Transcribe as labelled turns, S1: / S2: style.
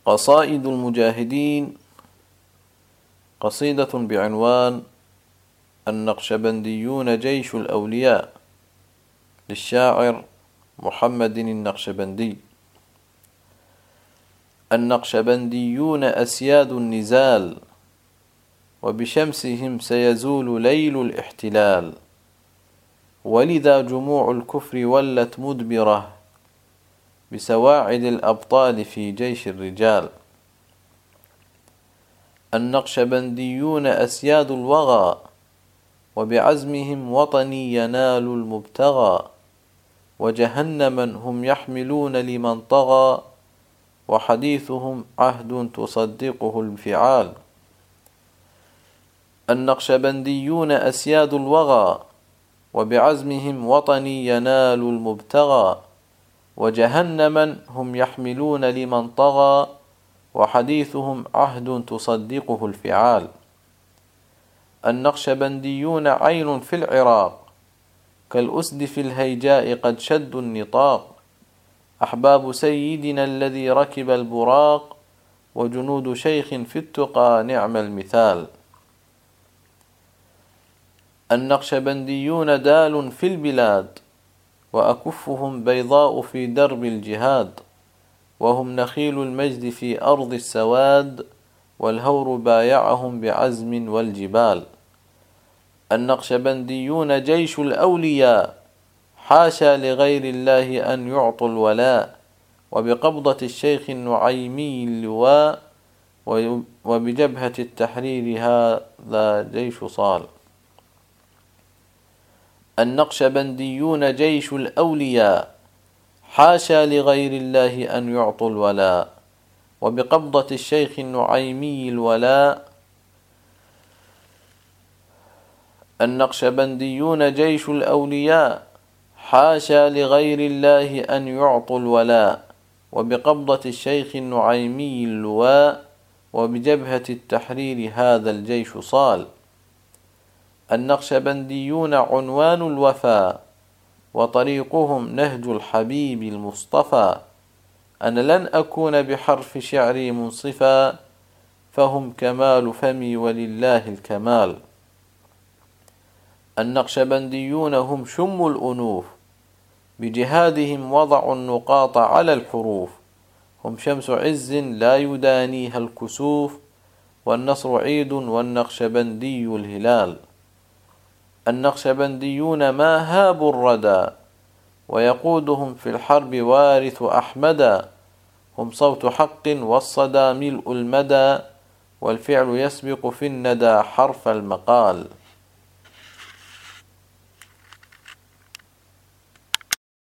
S1: قصائد المجاهدين، قصيدة بعنوان النقشبنديون جيش الأولياء للشاعر محمد النقشبندي. النقشبنديون أسياد النزال، وبشمسهم سيزول ليل الاحتلال، ولذا جموع الكفر ولت مدبرة بسواعد الأبطال في جيش الرجال. النقشبنديون أسياد الوغى، وبعزمهم وطني ينال المبتغى، وجهنما هم يحملون لمن طغى، وحديثهم عهد تصدقه الفعال. النقشبنديون أسياد الوغى، وبعزمهم وطني ينال المبتغى، وجهنما هم يحملون لمن طغى، وحديثهم عهد تصدقه الفعال. النقشبنديون عين في العراق، كالأسد في الهيجاء قد شدوا النطاق، أحباب سيدنا الذي ركب البراق، وجنود شيخ في التقى نعم المثال. النقشبنديون دال في البلاد، وأكفهم بيضاء في درب الجهاد، وهم نخيل المجد في أرض السواد، والهور بايعهم بعزم والجبال. النقشبنديون جيش الأولياء، حاشا لغير الله أن يعطوا الولاء، وبقبضة الشيخ النعيمي اللواء، وبجبهة التحرير هذا جيش صال. النقشبنديون جيش الأولياء، حاشا لغير الله أن يعطوا الولاء، وبقبضة الشيخ النعيمي الولاء. النقشبنديون جيش الأولياء، حاشا لغير الله أن يعطوا الولاء، وبقبضة الشيخ النعيمي اللواء، وبجبهة التحرير هذا الجيش صال. النقشبنديون عنوان الوفاء، وطريقهم نهج الحبيب المصطفى، أنا لن أكون بحرف شعري منصفا، فهم كمال فمي ولله الكمال. النقشبنديون هم شم الأنوف، بجهادهم وضعوا النقاط على الحروف، هم شمس عز لا يدانيها الكسوف، والنصر عيد والنقشبندي الهلال. النقشبنديون ما هابوا الردى، ويقودهم في الحرب وارث أحمدا، هم صوت حق والصدى ملء المدى، والفعل يسبق في الندى حرف المقال.